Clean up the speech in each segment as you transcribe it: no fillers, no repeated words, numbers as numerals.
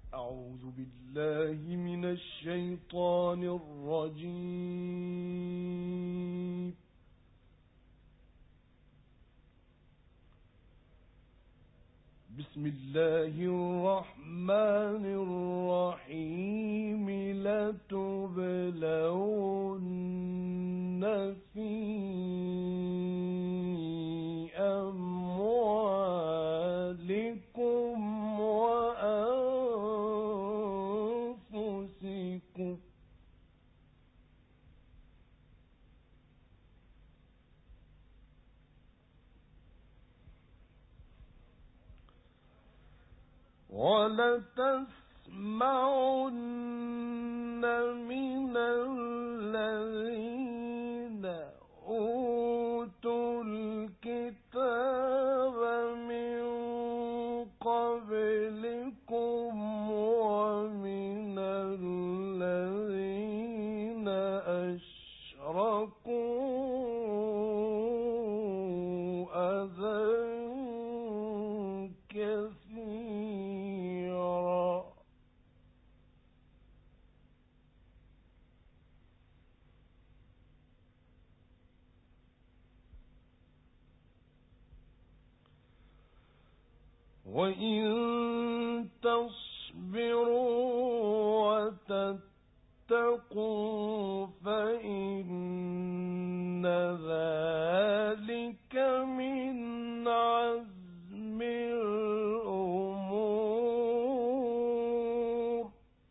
أعوذ بالله من الشيطان الرجيم. بسم الله الرحمن الرحيم. لتبلون في أموالكم وأنفسكم ولتسمعن من الذين أوتوا الكتاب من قبلكم ومن الذين أشركوا أذى كثيرا وإن تصبروا وتتقوا فإن ذلك من عزم الأمور.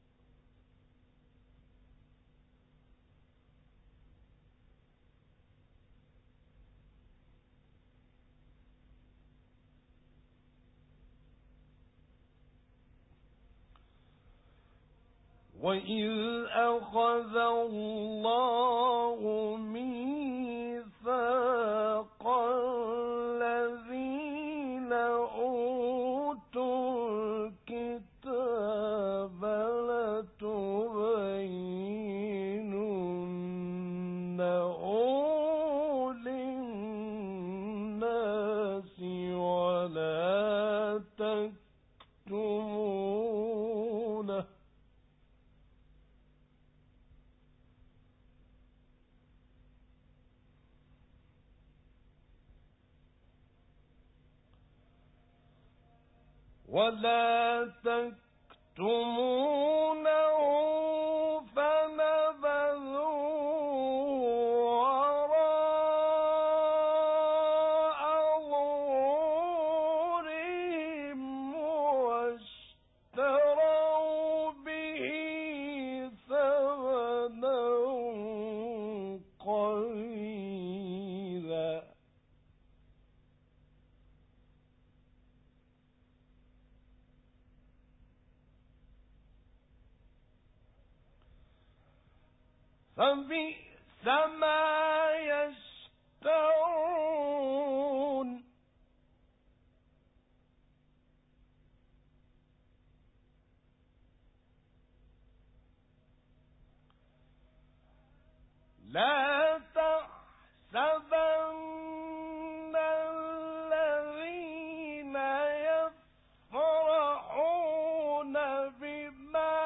وَإِذْ أَخَذَ اللَّهُ مِيثَاقَ الَّذِينَ أُوتُوا الْكِتَابَ لَتُبَيِّنُنَّهُ لِلنَّاسِ وَلَا تَكْتُمُونَهُ فنبذوه وراء ظهورهم واشتروا به ثمنا قليلا فبئس ما يشترون. لا تحسبن الذين يفرحون بما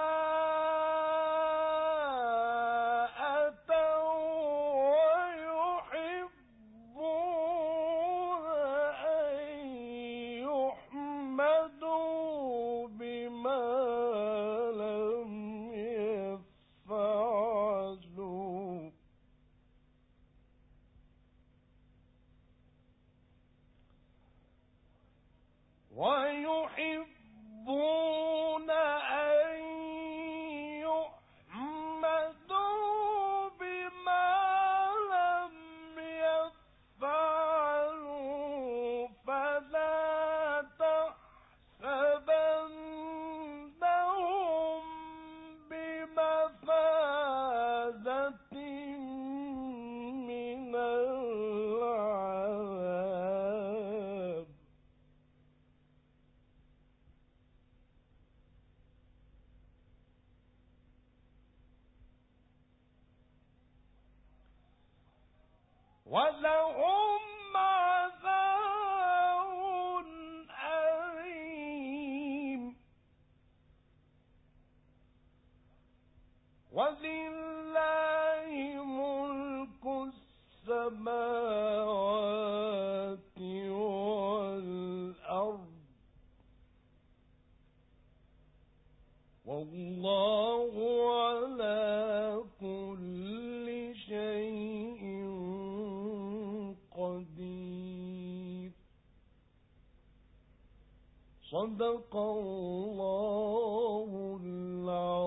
ويحبون أن يحمدوا بما لم يفعلوا فلا تحسبنهم بمفازة من العذاب. ولهم عذاب أليم. والله على كل شيء قدير. صدق الله العظيم.